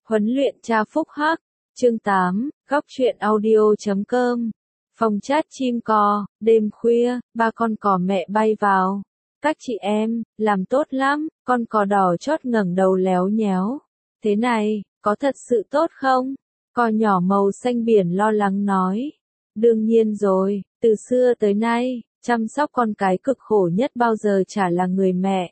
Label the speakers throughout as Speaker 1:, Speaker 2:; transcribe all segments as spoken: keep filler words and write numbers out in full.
Speaker 1: Huấn luyện cha phúc hắc, chương tám, góc truyện audio.com. Phòng chat chim cò, đêm khuya, ba con cò mẹ bay vào. Các chị em, làm tốt lắm, con cò đỏ chót ngẩng đầu léo nhéo. Thế này, có thật sự tốt không? Cò nhỏ màu xanh biển lo lắng nói. Đương nhiên rồi, từ xưa tới nay, chăm sóc con cái cực khổ nhất bao giờ chả là người mẹ.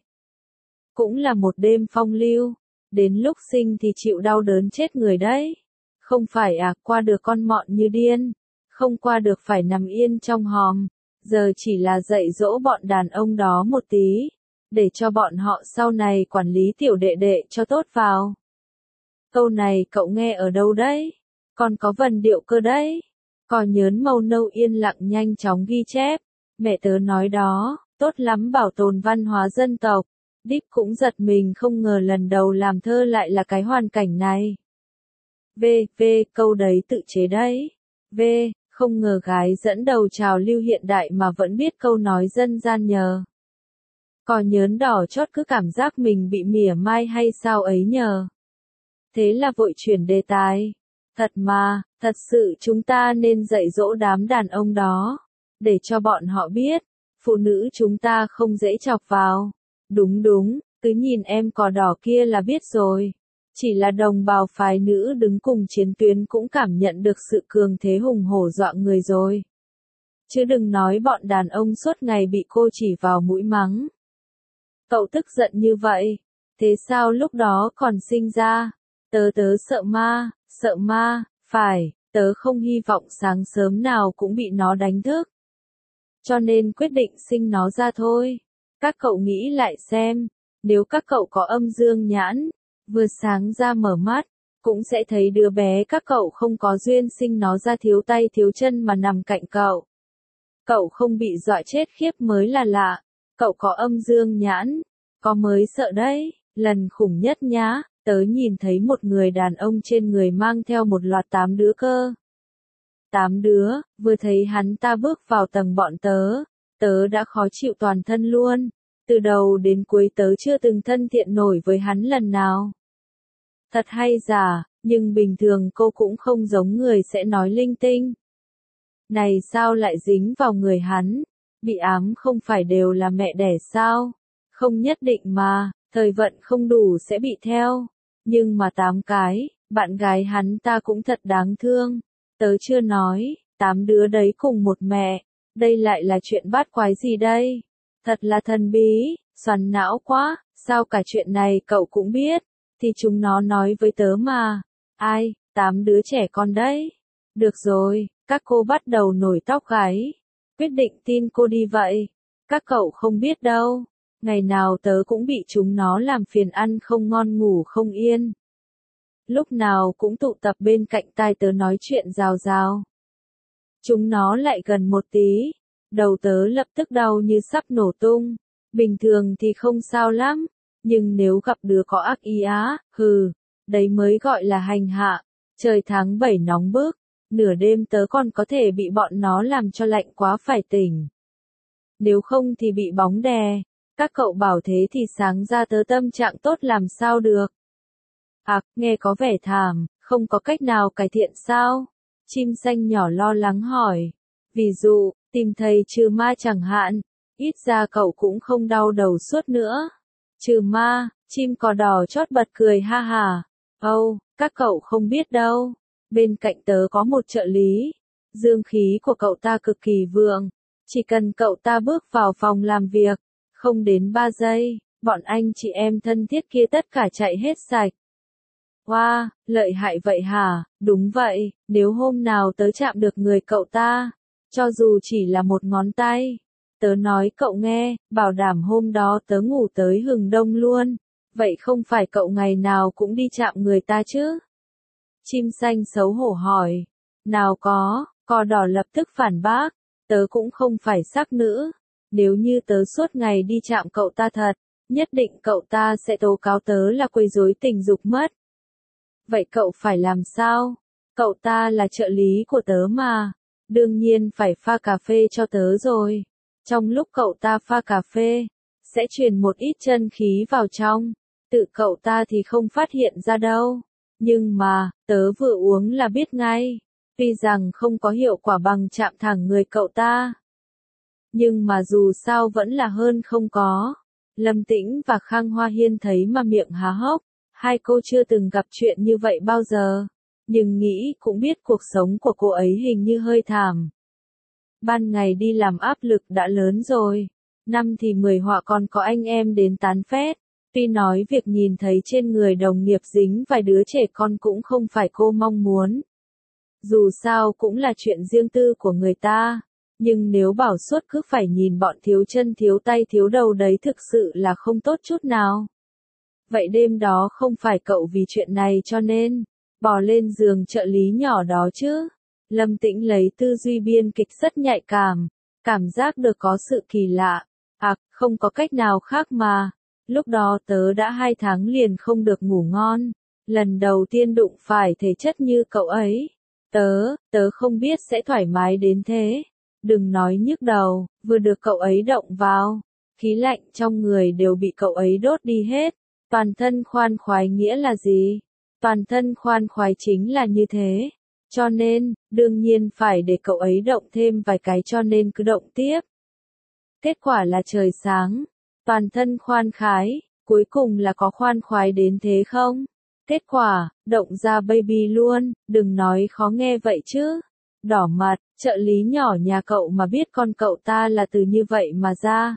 Speaker 1: Cũng là một đêm phong lưu. Đến lúc sinh thì chịu đau đớn chết người đấy. Không phải à, qua được con mọn như điên. Không qua được phải nằm yên trong hòm. Giờ chỉ là dạy dỗ bọn đàn ông đó một tí. Để cho bọn họ sau này quản lý tiểu đệ đệ cho tốt vào. Câu này cậu nghe ở đâu đấy? Còn có vần điệu cơ đấy. Cò nhớn màu nâu yên lặng nhanh chóng ghi chép. Mẹ tớ nói đó, tốt lắm bảo tồn văn hóa dân tộc. Deep cũng giật mình không ngờ lần đầu làm thơ lại là cái hoàn cảnh này. V, V, câu đấy tự chế đấy. V, không ngờ gái dẫn đầu trào lưu hiện đại mà vẫn biết câu nói dân gian nhờ. Cò nhớn đỏ chót cứ cảm giác mình bị mỉa mai hay sao ấy nhờ. Thế là vội chuyển đề tài. Thật mà, thật sự chúng ta nên dạy dỗ đám đàn ông đó. Để cho bọn họ biết, phụ nữ chúng ta không dễ chọc vào. Đúng đúng, cứ nhìn em cò đỏ kia là biết rồi. Chỉ là đồng bào phái nữ đứng cùng chiến tuyến cũng cảm nhận được sự cường thế hùng hổ dọa người rồi. Chứ đừng nói bọn đàn ông suốt ngày bị cô chỉ vào mũi mắng. Cậu tức giận như vậy, thế sao lúc đó còn sinh ra? Tớ tớ sợ ma, sợ ma, phải, tớ không hy vọng sáng sớm nào cũng bị nó đánh thức. Cho nên quyết định sinh nó ra thôi. Các cậu nghĩ lại xem, nếu các cậu có âm dương nhãn, vừa sáng ra mở mắt, cũng sẽ thấy đứa bé các cậu không có duyên sinh nó ra thiếu tay thiếu chân mà nằm cạnh cậu. Cậu không bị dọa chết khiếp mới là lạ, cậu có âm dương nhãn, có mới sợ đấy, lần khủng nhất nhá, tớ nhìn thấy một người đàn ông trên người mang theo một loạt tám đứa cơ. Tám đứa, vừa thấy hắn ta bước vào tầng bọn tớ. Tớ đã khó chịu toàn thân luôn, từ đầu đến cuối tớ chưa từng thân thiện nổi với hắn lần nào. Thật hay giả, nhưng bình thường cô cũng không giống người sẽ nói linh tinh. Này sao lại dính vào người hắn, bị ám không phải đều là mẹ đẻ sao? Không nhất định mà, thời vận không đủ sẽ bị theo. Nhưng mà tám cái, bạn gái hắn ta cũng thật đáng thương. Tớ chưa nói, tám đứa đấy cùng một mẹ. Đây lại là chuyện bát quái gì đây? Thật là thần bí, xoắn não quá, sao cả chuyện này cậu cũng biết? Thì chúng nó nói với tớ mà. Ai, tám đứa trẻ con đấy. Được rồi, các cô bắt đầu nổi tóc gáy. Quyết định tin cô đi vậy. Các cậu không biết đâu. Ngày nào tớ cũng bị chúng nó làm phiền ăn không ngon ngủ không yên. Lúc nào cũng tụ tập bên cạnh tai tớ nói chuyện rào rào. Chúng nó lại gần một tí, đầu tớ lập tức đau như sắp nổ tung. Bình thường thì không sao lắm, nhưng nếu gặp đứa có ác ý á, hừ, đấy mới gọi là hành hạ. Trời tháng bảy nóng bức, nửa đêm tớ còn có thể bị bọn nó làm cho lạnh quá phải tỉnh. Nếu không thì bị bóng đè, các cậu bảo thế thì sáng ra tớ tâm trạng tốt làm sao được. À, nghe có vẻ thảm, không có cách nào cải thiện sao? Chim xanh nhỏ lo lắng hỏi. Ví dụ, tìm thầy trừ ma chẳng hạn, ít ra cậu cũng không đau đầu suốt nữa. Trừ ma, chim cò đỏ chót bật cười ha hà. Âu, oh, các cậu không biết đâu. Bên cạnh tớ có một trợ lý. Dương khí của cậu ta cực kỳ vượng. Chỉ cần cậu ta bước vào phòng làm việc, không đến ba giây, bọn anh chị em thân thiết kia tất cả chạy hết sạch. Wow, lợi hại vậy hả? Đúng vậy, nếu hôm nào tớ chạm được người cậu ta, cho dù chỉ là một ngón tay, tớ nói cậu nghe, bảo đảm hôm đó tớ ngủ tới hừng đông luôn. Vậy không phải cậu ngày nào cũng đi chạm người ta chứ? Chim xanh xấu hổ hỏi. Nào có, cò đỏ lập tức phản bác, tớ cũng không phải sắc nữ. Nếu như tớ suốt ngày đi chạm cậu ta thật, nhất định cậu ta sẽ tố cáo tớ là quấy rối tình dục mất. Vậy cậu phải làm sao? Cậu ta là trợ lý của tớ mà. Đương nhiên phải pha cà phê cho tớ rồi. Trong lúc cậu ta pha cà phê, sẽ truyền một ít chân khí vào trong. Tự cậu ta thì không phát hiện ra đâu. Nhưng mà, tớ vừa uống là biết ngay. Tuy rằng không có hiệu quả bằng chạm thẳng người cậu ta. Nhưng mà dù sao vẫn là hơn không có. Lâm Tĩnh và Khang Hoa Hiên thấy mà miệng há hốc. Hai cô chưa từng gặp chuyện như vậy bao giờ. Nhưng nghĩ cũng biết cuộc sống của cô ấy hình như hơi thảm. Ban ngày đi làm áp lực đã lớn rồi. Năm thì mười họa còn có anh em đến tán phét. Tuy nói việc nhìn thấy trên người đồng nghiệp dính vài đứa trẻ con cũng không phải cô mong muốn. Dù sao cũng là chuyện riêng tư của người ta. Nhưng nếu bảo suốt cứ phải nhìn bọn thiếu chân thiếu tay thiếu đầu đấy thực sự là không tốt chút nào. Vậy đêm đó không phải cậu vì chuyện này cho nên bò lên giường trợ lý nhỏ đó chứ? Lâm Tĩnh lấy tư duy biên kịch rất nhạy cảm, cảm giác được có sự kỳ lạ. À, không có cách nào khác mà. Lúc đó tớ đã hai tháng liền không được ngủ ngon. Lần đầu tiên đụng phải thể chất như cậu ấy. Tớ, tớ không biết sẽ thoải mái đến thế. Đừng nói nhức đầu, vừa được cậu ấy động vào. Khí lạnh trong người đều bị cậu ấy đốt đi hết. Toàn thân khoan khoái nghĩa là gì? Toàn thân khoan khoái chính là như thế. Cho nên, đương nhiên phải để cậu ấy động thêm vài cái cho nên cứ động tiếp. Kết quả là trời sáng. Toàn thân khoan khái, cuối cùng là có khoan khoái đến thế không? Kết quả, động ra baby luôn, đừng nói khó nghe vậy chứ. Đỏ mặt, trợ lý nhỏ nhà cậu mà biết con cậu ta là từ như vậy mà ra.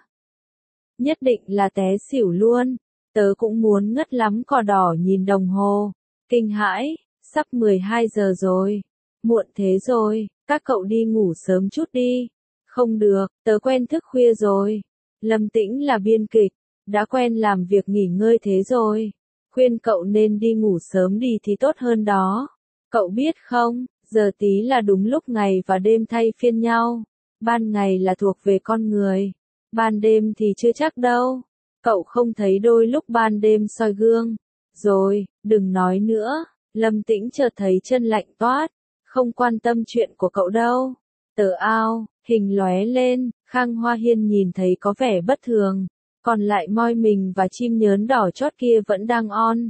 Speaker 1: Nhất định là té xỉu luôn. Tớ cũng muốn ngất lắm cò đỏ nhìn đồng hồ. Kinh hãi, sắp mười hai giờ rồi. Muộn thế rồi, các cậu đi ngủ sớm chút đi. Không được, tớ quen thức khuya rồi. Lâm Tĩnh là biên kịch, đã quen làm việc nghỉ ngơi thế rồi. Khuyên cậu nên đi ngủ sớm đi thì tốt hơn đó. Cậu biết không, giờ tí là đúng lúc ngày và đêm thay phiên nhau. Ban ngày là thuộc về con người. Ban đêm thì chưa chắc đâu. Cậu không thấy đôi lúc ban đêm soi gương. Rồi, đừng nói nữa. Lâm Tĩnh chợt thấy chân lạnh toát. Không quan tâm chuyện của cậu đâu. Tờ ao, hình lóe lên, Khang Hoa Hiên nhìn thấy có vẻ bất thường. Còn lại moi mình và chim nhớn đỏ chót kia vẫn đang on.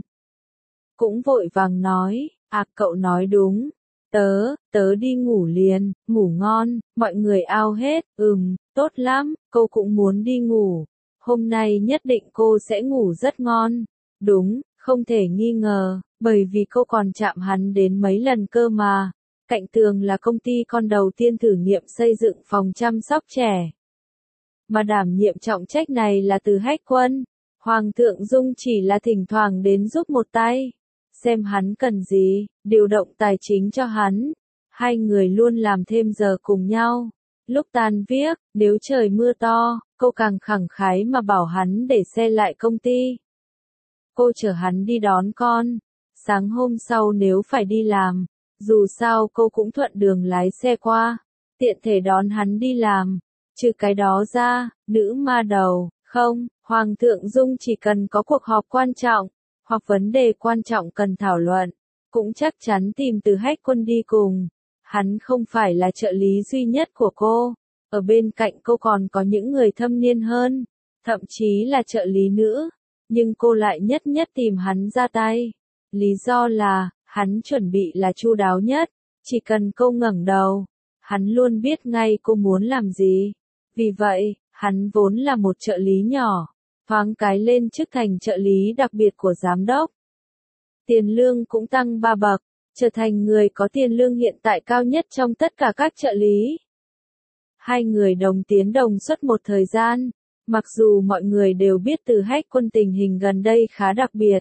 Speaker 1: Cũng vội vàng nói, à cậu nói đúng. Tớ, tớ đi ngủ liền, ngủ ngon, mọi người ao hết, ừm, tốt lắm, cô cũng muốn đi ngủ. Hôm nay nhất định cô sẽ ngủ rất ngon. Đúng, không thể nghi ngờ, bởi vì cô còn chạm hắn đến mấy lần cơ mà. Cạnh tường là công ty con đầu tiên thử nghiệm xây dựng phòng chăm sóc trẻ. Mà đảm nhiệm trọng trách này là Từ Hách Quân. Hoàng thượng Dung chỉ là thỉnh thoảng đến giúp một tay. Xem hắn cần gì, điều động tài chính cho hắn. Hai người luôn làm thêm giờ cùng nhau. Lúc tan viết, nếu trời mưa to, cô càng khẳng khái mà bảo hắn để xe lại công ty. Cô chở hắn đi đón con. Sáng hôm sau nếu phải đi làm, dù sao cô cũng thuận đường lái xe qua, tiện thể đón hắn đi làm. Trừ cái đó ra, nữ ma đầu, không, Hoàng thượng Dung chỉ cần có cuộc họp quan trọng, hoặc vấn đề quan trọng cần thảo luận, cũng chắc chắn tìm Từ Hách Quân đi cùng. Hắn không phải là trợ lý duy nhất của cô, ở bên cạnh cô còn có những người thâm niên hơn, thậm chí là trợ lý nữ, nhưng cô lại nhất nhất tìm hắn ra tay. Lý do là, hắn chuẩn bị là chu đáo nhất, chỉ cần cô ngẩng đầu, hắn luôn biết ngay cô muốn làm gì. Vì vậy, hắn vốn là một trợ lý nhỏ, thoáng cái lên chức thành trợ lý đặc biệt của giám đốc. Tiền lương cũng tăng ba bậc, trở thành người có tiền lương hiện tại cao nhất trong tất cả các trợ lý. Hai người đồng tiến đồng xuất một thời gian, mặc dù mọi người đều biết Từ Hách Quân tình hình gần đây khá đặc biệt.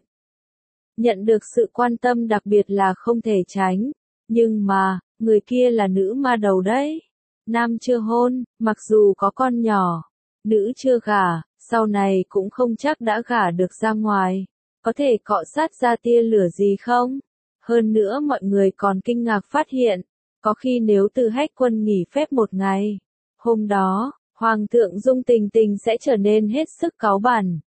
Speaker 1: Nhận được sự quan tâm đặc biệt là không thể tránh, nhưng mà, người kia là nữ ma đầu đấy. Nam chưa hôn, mặc dù có con nhỏ, nữ chưa gả, sau này cũng không chắc đã gả được ra ngoài, có thể cọ sát ra tia lửa gì không? Hơn nữa mọi người còn kinh ngạc phát hiện, có khi nếu Từ Hách Quân nghỉ phép một ngày, hôm đó, Hoàng thượng Dung tình tình sẽ trở nên hết sức cáu bẳn.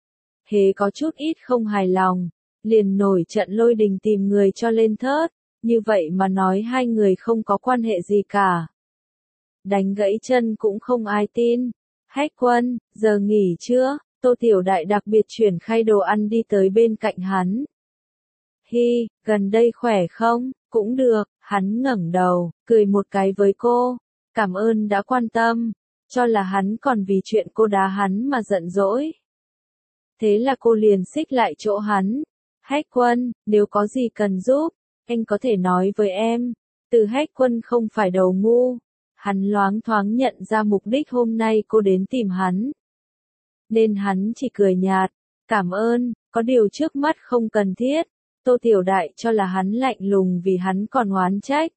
Speaker 1: Hễ có chút ít không hài lòng, liền nổi trận lôi đình tìm người cho lên thớt, như vậy mà nói hai người không có quan hệ gì cả. Đánh gãy chân cũng không ai tin. Hách Quân, giờ nghỉ chưa? Tô Tiểu Đại đặc biệt chuyển khay đồ ăn đi tới bên cạnh hắn. Hi, gần đây khỏe không? Cũng được, hắn ngẩng đầu, cười một cái với cô. Cảm ơn đã quan tâm, cho là hắn còn vì chuyện cô đá hắn mà giận dỗi. Thế là cô liền xích lại chỗ hắn. Hách Quân, nếu có gì cần giúp, anh có thể nói với em. Từ Hách Quân không phải đầu ngu. Hắn loáng thoáng nhận ra mục đích hôm nay cô đến tìm hắn. Nên hắn chỉ cười nhạt. Cảm ơn, có điều trước mắt không cần thiết. Tô Tiểu Đại cho là hắn lạnh lùng vì hắn còn oán trách.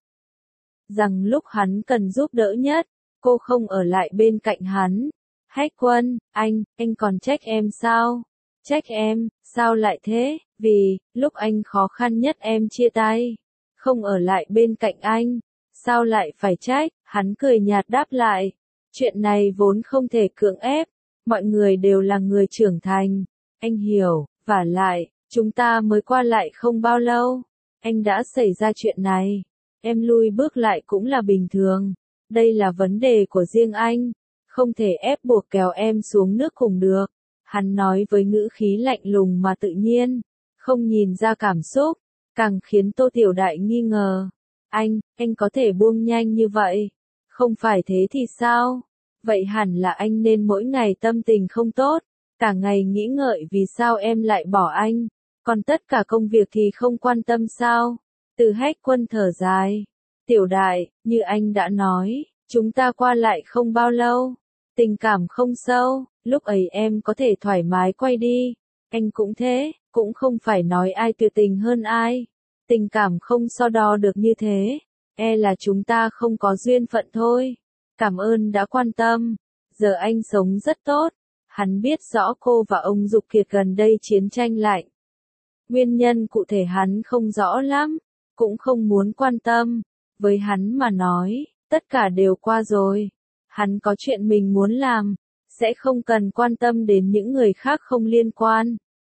Speaker 1: Rằng lúc hắn cần giúp đỡ nhất, cô không ở lại bên cạnh hắn. Hách Quân, anh, anh còn trách em sao? Trách em, sao lại thế? Vì, lúc anh khó khăn nhất em chia tay. Không ở lại bên cạnh anh. Sao lại phải trách? Hắn cười nhạt đáp lại. Chuyện này vốn không thể cưỡng ép. Mọi người đều là người trưởng thành. Anh hiểu, vả lại, chúng ta mới qua lại không bao lâu. Anh đã xảy ra chuyện này. Em lui bước lại cũng là bình thường. Đây là vấn đề của riêng anh. Không thể ép buộc kéo em xuống nước cùng được. Hắn nói với ngữ khí lạnh lùng mà tự nhiên. Không nhìn ra cảm xúc. Càng khiến Tô Tiểu Đại nghi ngờ. Anh, anh có thể buông nhanh như vậy. Không phải thế thì sao? Vậy hẳn là anh nên mỗi ngày tâm tình không tốt. Cả ngày nghĩ ngợi vì sao em lại bỏ anh. Còn tất cả công việc thì không quan tâm sao? Từ Hách Quân thở dài. Tiểu Đại, như anh đã nói, chúng ta qua lại không bao lâu. Tình cảm không sâu, lúc ấy em có thể thoải mái quay đi. Anh cũng thế, cũng không phải nói ai tuyệt tình hơn ai. Tình cảm không so đo được như thế. E là chúng ta không có duyên phận thôi. Cảm ơn đã quan tâm. Giờ anh sống rất tốt. Hắn biết rõ cô và ông Dục Kiệt gần đây chiến tranh lạnh. Nguyên nhân cụ thể hắn không rõ lắm, cũng không muốn quan tâm. Với hắn mà nói, tất cả đều qua rồi. Hắn có chuyện mình muốn làm, sẽ không cần quan tâm đến những người khác không liên quan.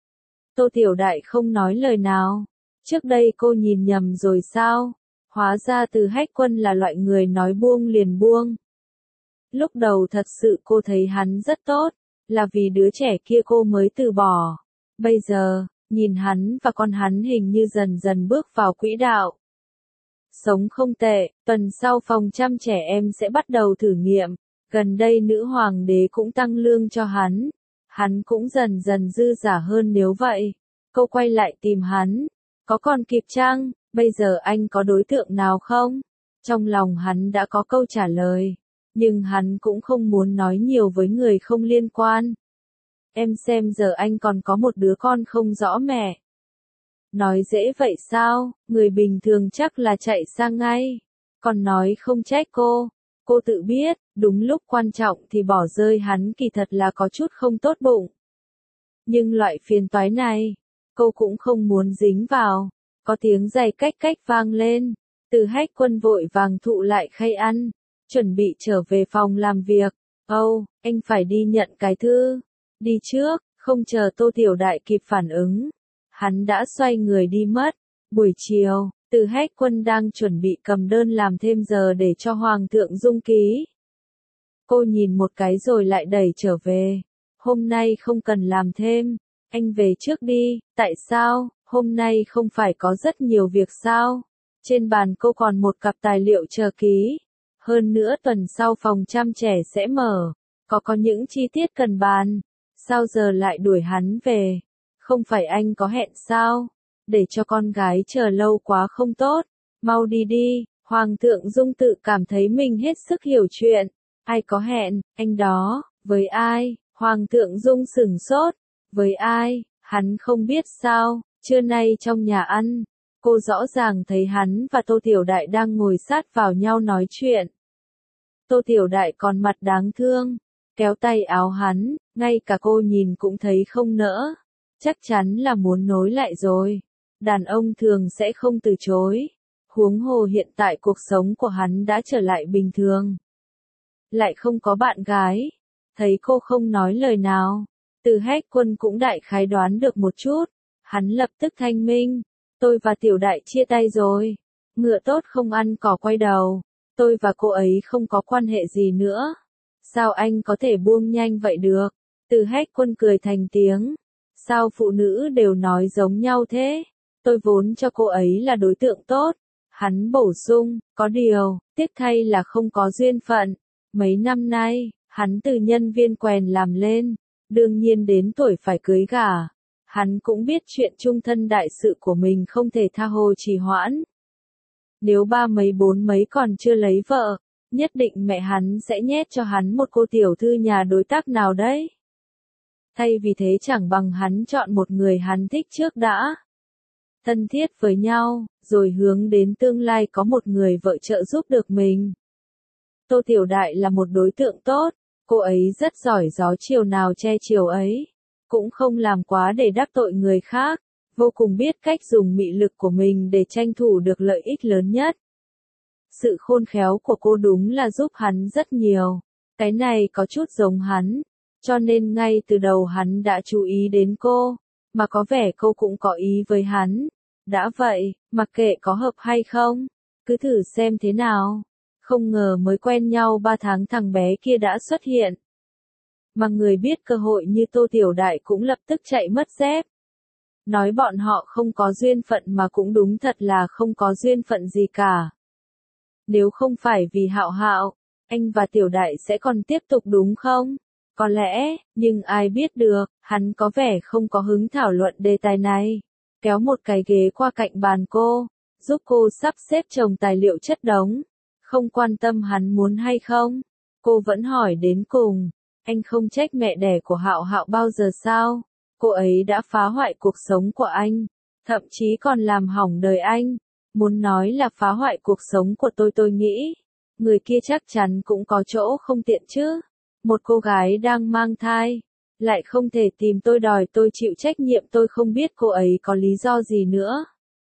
Speaker 1: Tô Tiểu Đại không nói lời nào. Trước đây cô nhìn nhầm rồi sao? Hóa ra Từ Hách Quân là loại người nói buông liền buông. Lúc đầu thật sự cô thấy hắn rất tốt, là vì đứa trẻ kia cô mới từ bỏ. Bây giờ, nhìn hắn và con hắn hình như dần dần bước vào quỹ đạo. Sống không tệ, tuần sau phòng chăm trẻ em sẽ bắt đầu thử nghiệm. Gần đây nữ hoàng đế cũng tăng lương cho hắn. Hắn cũng dần dần dư giả hơn nếu vậy. Cô quay lại tìm hắn. Có còn kịp chăng? Bây giờ anh có đối tượng nào không? Trong lòng hắn đã có câu trả lời. Nhưng hắn cũng không muốn nói nhiều với người không liên quan. Em xem giờ anh còn có một đứa con không rõ mẹ. Nói dễ vậy sao? Người bình thường chắc là chạy sang ngay. Còn nói không trách cô. Cô tự biết, đúng lúc quan trọng thì bỏ rơi hắn kỳ thật là có chút không tốt bụng. Nhưng loại phiền toái này, cô cũng không muốn dính vào. Có tiếng giày cách cách vang lên. Từ Hách Quân vội vàng thụ lại khay ăn. Chuẩn bị trở về phòng làm việc. Âu, oh, anh phải đi nhận cái thư. Đi trước, không chờ Tô Tiểu Đại kịp phản ứng. Hắn đã xoay người đi mất. Buổi chiều, Từ Hách Quân đang chuẩn bị cầm đơn làm thêm giờ để cho Hoàng thượng dung ký. Cô nhìn một cái rồi lại đẩy trở về. Hôm nay không cần làm thêm. Anh về trước đi. Tại sao? Hôm nay không phải có rất nhiều việc sao? Trên bàn cô còn một cặp tài liệu chờ ký. Hơn nữa tuần sau phòng chăm trẻ sẽ mở. Có có những chi tiết cần bàn. Sao giờ lại đuổi hắn về? Không phải anh có hẹn sao? Để cho con gái chờ lâu quá không tốt. Mau đi đi. Hoàng thượng Dung tự cảm thấy mình hết sức hiểu chuyện. Ai có hẹn? Anh đó. Với ai? Hoàng thượng Dung sửng sốt. Với ai? Hắn không biết sao? Trưa nay trong nhà ăn, cô rõ ràng thấy hắn và Tô Tiểu Đại đang ngồi sát vào nhau nói chuyện. Tô Tiểu Đại còn mặt đáng thương, kéo tay áo hắn, ngay cả cô nhìn cũng thấy không nỡ. Chắc chắn là muốn nối lại rồi. Đàn ông thường sẽ không từ chối. Huống hồ hiện tại cuộc sống của hắn đã trở lại bình thường. Lại không có bạn gái. Thấy cô không nói lời nào. Từ Hách Quân cũng đại khái đoán được một chút. Hắn lập tức thanh minh. Tôi và Tiểu Đại chia tay rồi. Ngựa tốt không ăn cỏ quay đầu. Tôi và cô ấy không có quan hệ gì nữa. Sao anh có thể buông nhanh vậy được? Từ Hách Quân cười thành tiếng. Sao phụ nữ đều nói giống nhau thế? Tôi vốn cho cô ấy là đối tượng tốt. Hắn bổ sung, có điều, tiếc thay là không có duyên phận. Mấy năm nay, hắn từ nhân viên quèn làm lên, đương nhiên đến tuổi phải cưới gả. Hắn cũng biết chuyện chung thân đại sự của mình không thể tha hồ trì hoãn. Nếu ba mấy bốn mấy còn chưa lấy vợ, nhất định mẹ hắn sẽ nhét cho hắn một cô tiểu thư nhà đối tác nào đấy. Thay vì thế chẳng bằng hắn chọn một người hắn thích trước đã. Thân thiết với nhau, rồi hướng đến tương lai có một người vợ trợ giúp được mình. Tô Tiểu Đại là một đối tượng tốt, cô ấy rất giỏi gió chiều nào che chiều ấy, cũng không làm quá để đắc tội người khác, vô cùng biết cách dùng mị lực của mình để tranh thủ được lợi ích lớn nhất. Sự khôn khéo của cô đúng là giúp hắn rất nhiều, cái này có chút giống hắn, cho nên ngay từ đầu hắn đã chú ý đến cô, mà có vẻ cô cũng có ý với hắn. Đã vậy, mặc kệ có hợp hay không, cứ thử xem thế nào. Không ngờ mới quen nhau ba tháng thằng bé kia đã xuất hiện. Mà người biết cơ hội như Tô Tiểu Đại cũng lập tức chạy mất dép. Nói bọn họ không có duyên phận mà cũng đúng thật là không có duyên phận gì cả. Nếu không phải vì Hạo Hạo, anh và Tiểu Đại sẽ còn tiếp tục đúng không? Có lẽ, nhưng ai biết được, hắn có vẻ không có hứng thảo luận đề tài này. Kéo một cái ghế qua cạnh bàn cô, giúp cô sắp xếp chồng tài liệu chất đống. Không quan tâm hắn muốn hay không, cô vẫn hỏi đến cùng. Anh không trách mẹ đẻ của Hạo Hạo bao giờ sao? Cô ấy đã phá hoại cuộc sống của anh, thậm chí còn làm hỏng đời anh. Muốn nói là phá hoại cuộc sống của tôi tôi nghĩ, người kia chắc chắn cũng có chỗ không tiện chứ. Một cô gái đang mang thai, lại không thể tìm tôi đòi tôi chịu trách nhiệm, tôi không biết cô ấy có lý do gì nữa.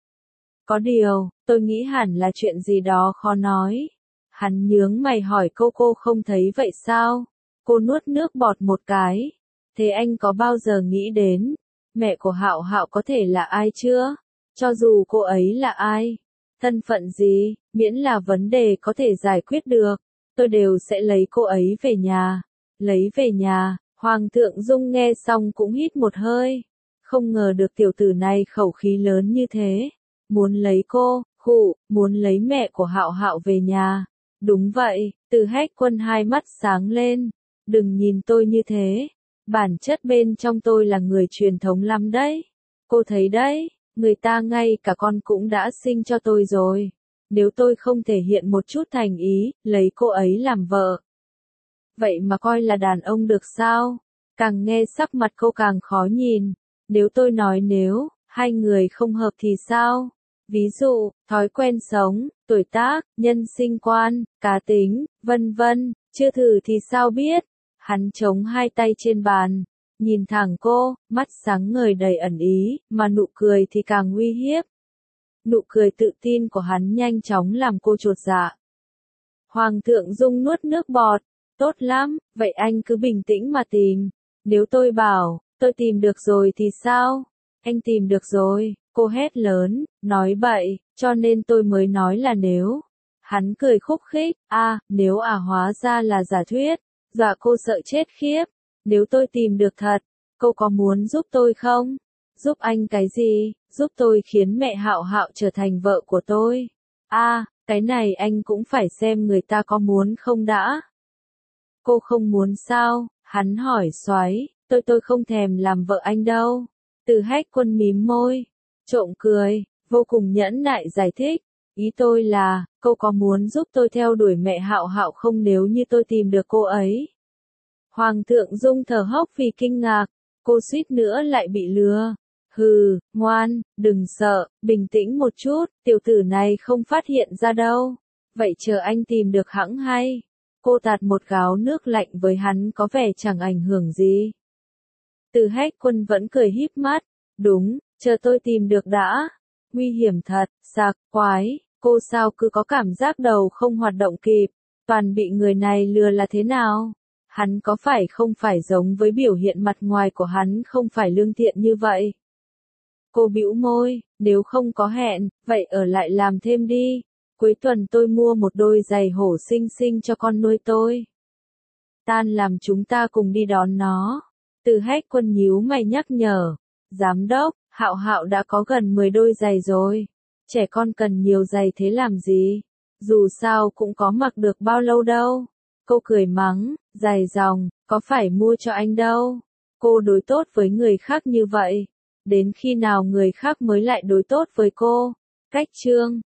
Speaker 1: Có điều, tôi nghĩ hẳn là chuyện gì đó khó nói. Hắn nhướng mày hỏi cô cô không thấy vậy sao? Cô nuốt nước bọt một cái. Thế anh có bao giờ nghĩ đến, mẹ của Hạo Hạo có thể là ai chưa? Cho dù cô ấy là ai, thân phận gì, miễn là vấn đề có thể giải quyết được, tôi đều sẽ lấy cô ấy về nhà. Lấy về nhà, Hoàng thượng Dung nghe xong cũng hít một hơi. Không ngờ được tiểu tử này khẩu khí lớn như thế. Muốn lấy cô, khụ, muốn lấy mẹ của Hạo Hạo về nhà. Đúng vậy, Từ Hách Quân hai mắt sáng lên. Đừng nhìn tôi như thế. Bản chất bên trong tôi là người truyền thống lắm đấy. Cô thấy đấy, người ta ngay cả con cũng đã sinh cho tôi rồi. Nếu tôi không thể hiện một chút thành ý, lấy cô ấy làm vợ. Vậy mà coi là đàn ông được sao? Càng nghe sắc mặt cô càng khó nhìn. Nếu tôi nói nếu, hai người không hợp thì sao? Ví dụ, thói quen sống, tuổi tác, nhân sinh quan, cá tính, vân vân, chưa thử thì sao biết? Hắn chống hai tay trên bàn, nhìn thẳng cô, mắt sáng ngời đầy ẩn ý, mà nụ cười thì càng uy hiếp. Nụ cười tự tin của hắn nhanh chóng làm cô chột dạ. Hoàng thượng Dung nuốt nước bọt, tốt lắm, vậy anh cứ bình tĩnh mà tìm. Nếu tôi bảo, tôi tìm được rồi thì sao? Anh tìm được rồi, cô hét lớn, nói bậy, cho nên tôi mới nói là nếu. Hắn cười khúc khích, a, à, nếu à hóa ra là giả thuyết, dọa cô sợ chết khiếp. Nếu tôi tìm được thật, cô có muốn giúp tôi không? Giúp anh cái gì? Giúp tôi khiến mẹ Hạo Hạo trở thành vợ của tôi. A, à, cái này anh cũng phải xem người ta có muốn không đã. Cô không muốn sao? Hắn hỏi xoáy, tôi tôi không thèm làm vợ anh đâu. Từ Hách Quân mím môi, trộm cười, vô cùng nhẫn nại giải thích. Ý tôi là, cô có muốn giúp tôi theo đuổi mẹ Hạo Hạo không nếu như tôi tìm được cô ấy? Hoàng thượng Dung thở hốc vì kinh ngạc, cô suýt nữa lại bị lừa. Hừ, ngoan, đừng sợ, bình tĩnh một chút, tiểu tử này không phát hiện ra đâu. Vậy chờ anh tìm được hẵng hay. Cô tạt một gáo nước lạnh với hắn có vẻ chẳng ảnh hưởng gì. Từ Hách Quân vẫn cười híp mắt, đúng, chờ tôi tìm được đã. Nguy hiểm thật, sạc, quái, cô sao cứ có cảm giác đầu không hoạt động kịp, toàn bị người này lừa là thế nào? Hắn có phải không phải giống với biểu hiện mặt ngoài của hắn không phải lương thiện như vậy? Cô bĩu môi, nếu không có hẹn, vậy ở lại làm thêm đi. Cuối tuần tôi mua một đôi giày hổ xinh xinh cho con nuôi tôi. Tan làm chúng ta cùng đi đón nó. Từ Hách Quân nhíu mày nhắc nhở. Giám đốc, Hạo Hạo đã có gần mười đôi giày rồi. Trẻ con cần nhiều giày thế làm gì? Dù sao cũng có mặc được bao lâu đâu. Cô cười mắng, giày dòng, có phải mua cho anh đâu. Cô đối tốt với người khác như vậy. Đến khi nào người khác mới lại đối tốt với cô? Cách chương